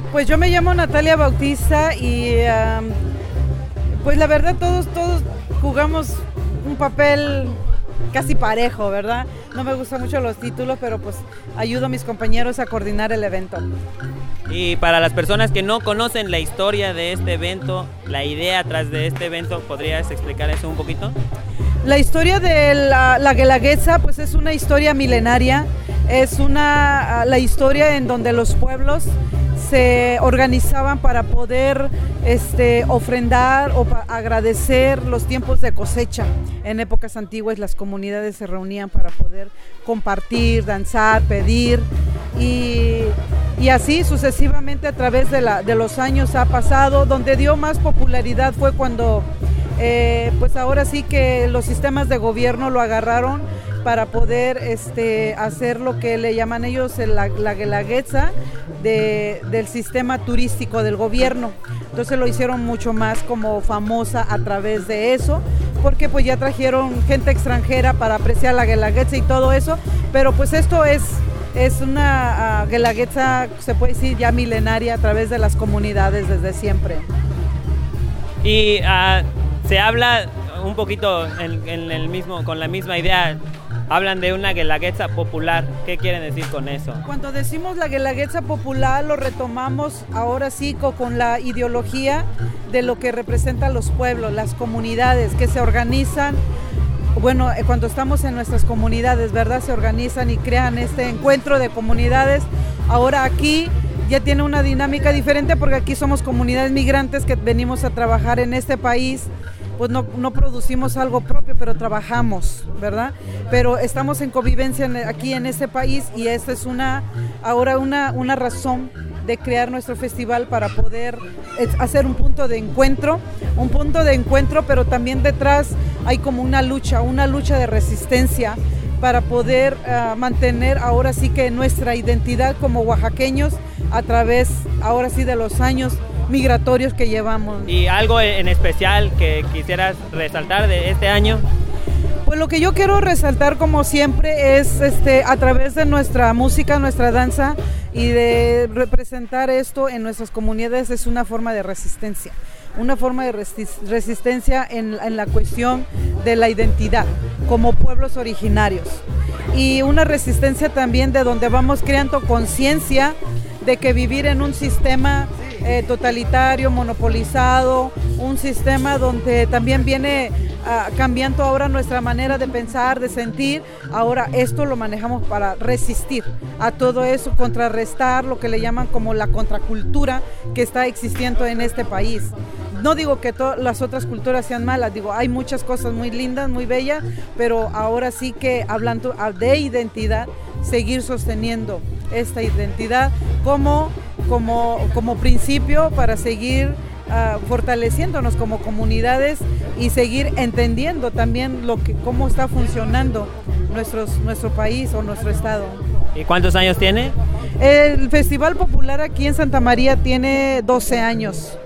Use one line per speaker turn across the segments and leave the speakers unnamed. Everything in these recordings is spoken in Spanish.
Pues yo me llamo Natalia Bautista y pues la verdad todos jugamos un papel casi parejo, ¿verdad? No me gustan mucho los títulos, pero pues ayudo a mis compañeros a coordinar el evento.
Y para las personas que no conocen la historia de este evento, la idea atrás de este evento, ¿podrías explicar eso un poquito?
La historia de la Guelaguetza pues es una historia milenaria, es la historia en donde los pueblos se organizaban para poder ofrendar o agradecer los tiempos de cosecha. En épocas antiguas las comunidades se reunían para poder compartir, danzar, pedir y así sucesivamente a través de los años ha pasado. Donde dio más popularidad fue cuando pues ahora sí que los sistemas de gobierno lo agarraron para poder hacer lo que le llaman ellos la Guelaguetza del sistema turístico del gobierno. Entonces lo hicieron mucho más como famosa a través de eso, porque pues ya trajeron gente extranjera para apreciar la Guelaguetza y todo eso, pero pues esto es una Guelaguetza, se puede decir ya milenaria a través de las comunidades desde siempre.
Y se habla un poquito con la misma idea. Hablan de una Guelaguetza popular. ¿Qué quieren decir con eso?
Cuando decimos la Guelaguetza popular lo retomamos ahora sí con la ideología de lo que representan los pueblos, las comunidades que se organizan. Bueno, cuando estamos en nuestras comunidades, ¿verdad? Se organizan y crean este encuentro de comunidades. Ahora aquí ya tiene una dinámica diferente porque aquí somos comunidades migrantes que venimos a trabajar en este país. Pues no producimos algo propio, pero trabajamos, ¿verdad? Pero estamos en convivencia aquí en este país y esta es ahora una razón de crear nuestro festival para poder hacer un punto de encuentro, pero también detrás hay como una lucha de resistencia para poder mantener ahora sí que nuestra identidad como oaxaqueños a través ahora sí de los años migratorios que llevamos.
¿Y algo en especial que quisieras resaltar de este año?
Pues lo que yo quiero resaltar como siempre es a través de nuestra música, nuestra danza y de representar esto en nuestras comunidades es una forma de resistencia. Una forma de resistencia en la cuestión de la identidad como pueblos originarios y una resistencia también de donde vamos creando conciencia de que vivir en un sistema totalitario, monopolizado, un sistema donde también viene cambiando ahora nuestra manera de pensar, de sentir. Ahora esto lo manejamos para resistir a todo eso, contrarrestar lo que le llaman como la contracultura que está existiendo en este país. No digo que todas las otras culturas sean malas, digo, hay muchas cosas muy lindas, muy bellas, pero ahora sí que hablando de identidad, seguir sosteniendo esta identidad como principio para seguir fortaleciéndonos como comunidades y seguir entendiendo también cómo está funcionando nuestro país o nuestro estado.
¿Y cuántos años tiene?
El Festival Popular aquí en Santa María tiene 12 años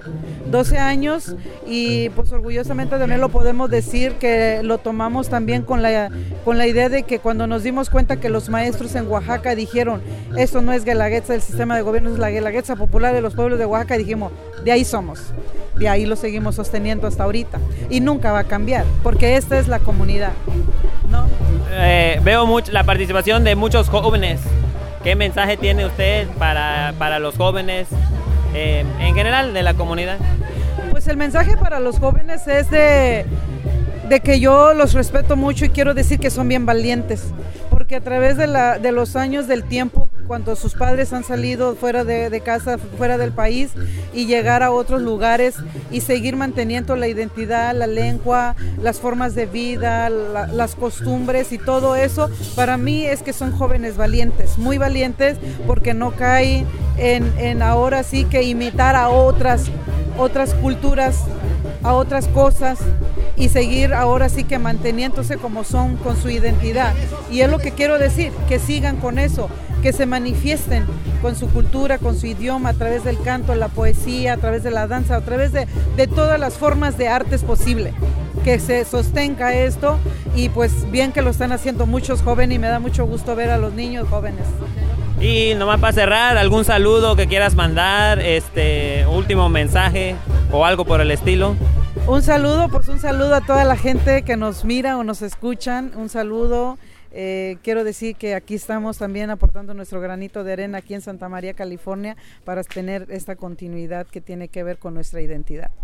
y pues orgullosamente también lo podemos decir que lo tomamos también con la idea de que cuando nos dimos cuenta que los maestros en Oaxaca dijeron esto no es Guelaguetza del sistema de gobierno, es la Guelaguetza popular de los pueblos de Oaxaca, dijimos de ahí somos, de ahí lo seguimos sosteniendo hasta ahorita y nunca va a cambiar porque esta es la comunidad, ¿no?
Veo la participación de muchos jóvenes. ¿Qué mensaje tiene usted para los jóvenes en general de la comunidad?
Pues el mensaje para los jóvenes es de que yo los respeto mucho y quiero decir que son bien valientes, porque a través de los años del tiempo, cuando sus padres han salido fuera de casa, fuera del país y llegar a otros lugares y seguir manteniendo la identidad, la lengua, las formas de vida, las costumbres y todo eso, para mí es que son jóvenes valientes, muy valientes, porque no caen en ahora sí que imitar a otras culturas, a otras cosas y seguir ahora sí que manteniéndose como son con su identidad. Y es lo que quiero decir, que sigan con eso, que se manifiesten con su cultura, con su idioma, a través del canto, la poesía, a través de la danza, a través de todas las formas de artes posible, que se sostenga esto y pues bien que lo están haciendo muchos jóvenes y me da mucho gusto ver a los niños jóvenes.
Y nomás para cerrar, algún saludo que quieras mandar, último mensaje o algo por el estilo.
Un saludo a toda la gente que nos mira o nos escuchan, un saludo. Quiero decir que aquí estamos también aportando nuestro granito de arena aquí en Santa María, California, para tener esta continuidad que tiene que ver con nuestra identidad.